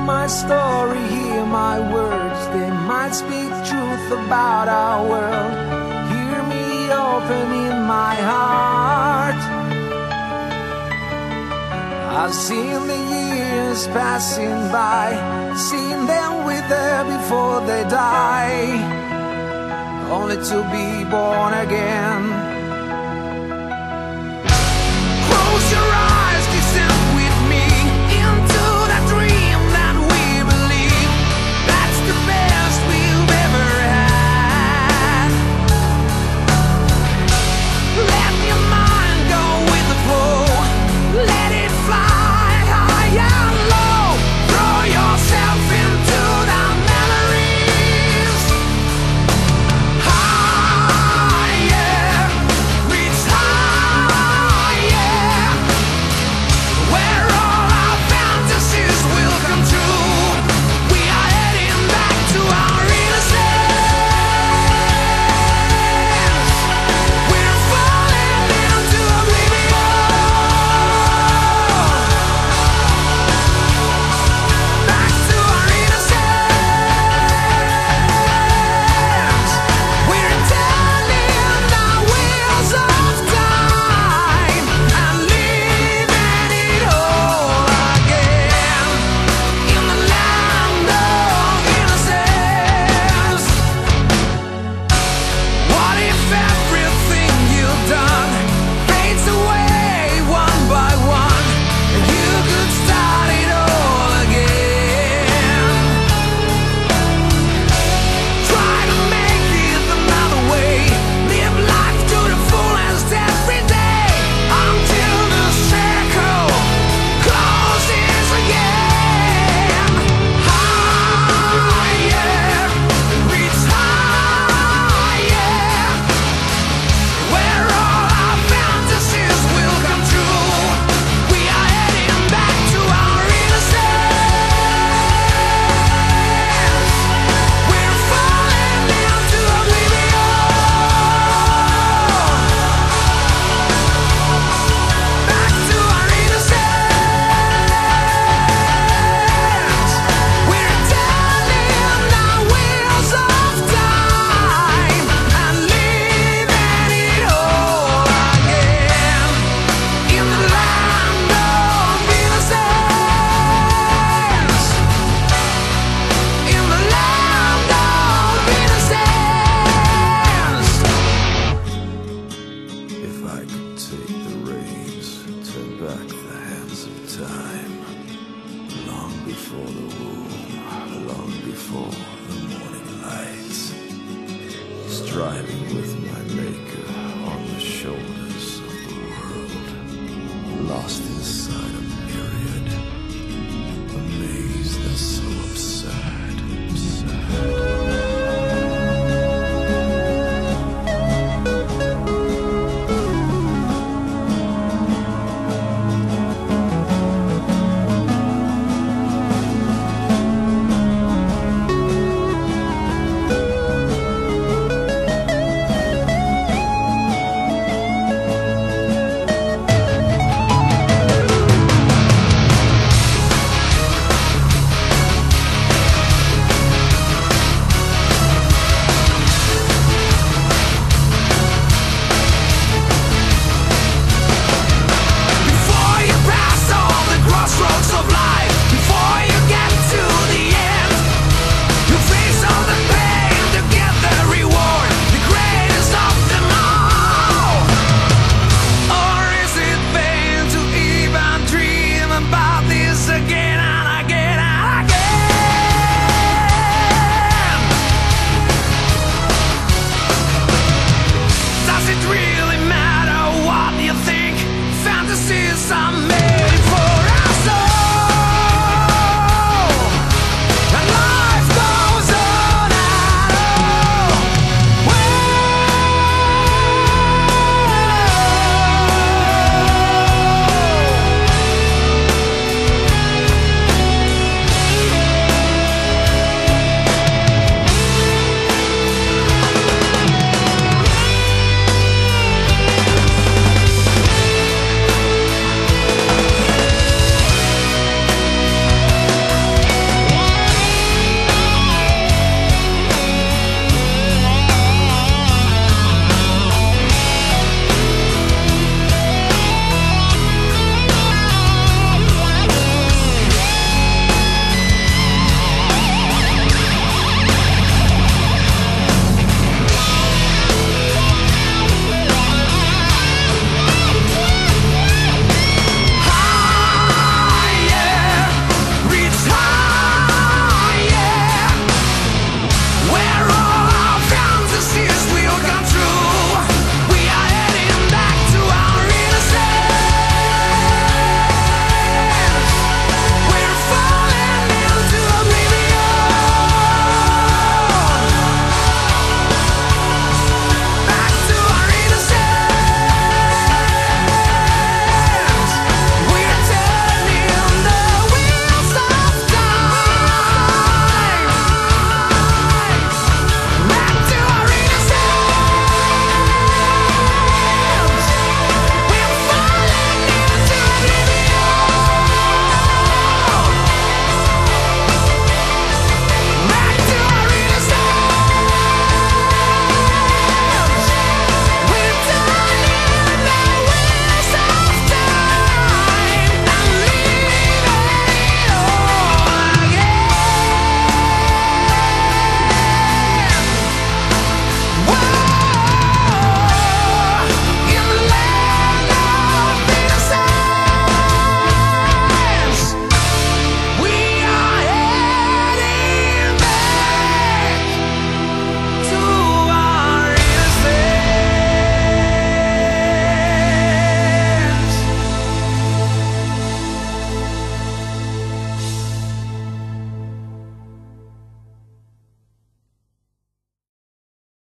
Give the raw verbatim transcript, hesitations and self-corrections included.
my story, hear my words. They might speak truth about our world. Hear me open in my heart. I've seen the years passing by, seen them wither before they die, only to be born again. Close your eyes, descend with me into that dream that we believe. That's the best we've ever had. Let your mind go with the flow. Let it fly high and low. Throw yourself into the memories. Higher, reach higher, where all our fantasies will come true. We are heading back to our innocence. We're falling into oblivion. Back to our innocence. We're turning the wheels of time and living it all again in the land of innocence. What if everything you've done fades away one by one, and you could start it all again? Try to make it another way. Live life to the fullest every day, until the circle closes again. Higher, reach higher, where all our fantasies will come true. We are heading back to our innocence. We're falling into oblivion. Back to our innocence. We're turning the wheels of time and living it all again in the land of innocence. In the land of innocence. If I could take the reins, turn back the hands of time, long before the womb, long before the morning light, striving with my maker on the shoulders of the world, lost in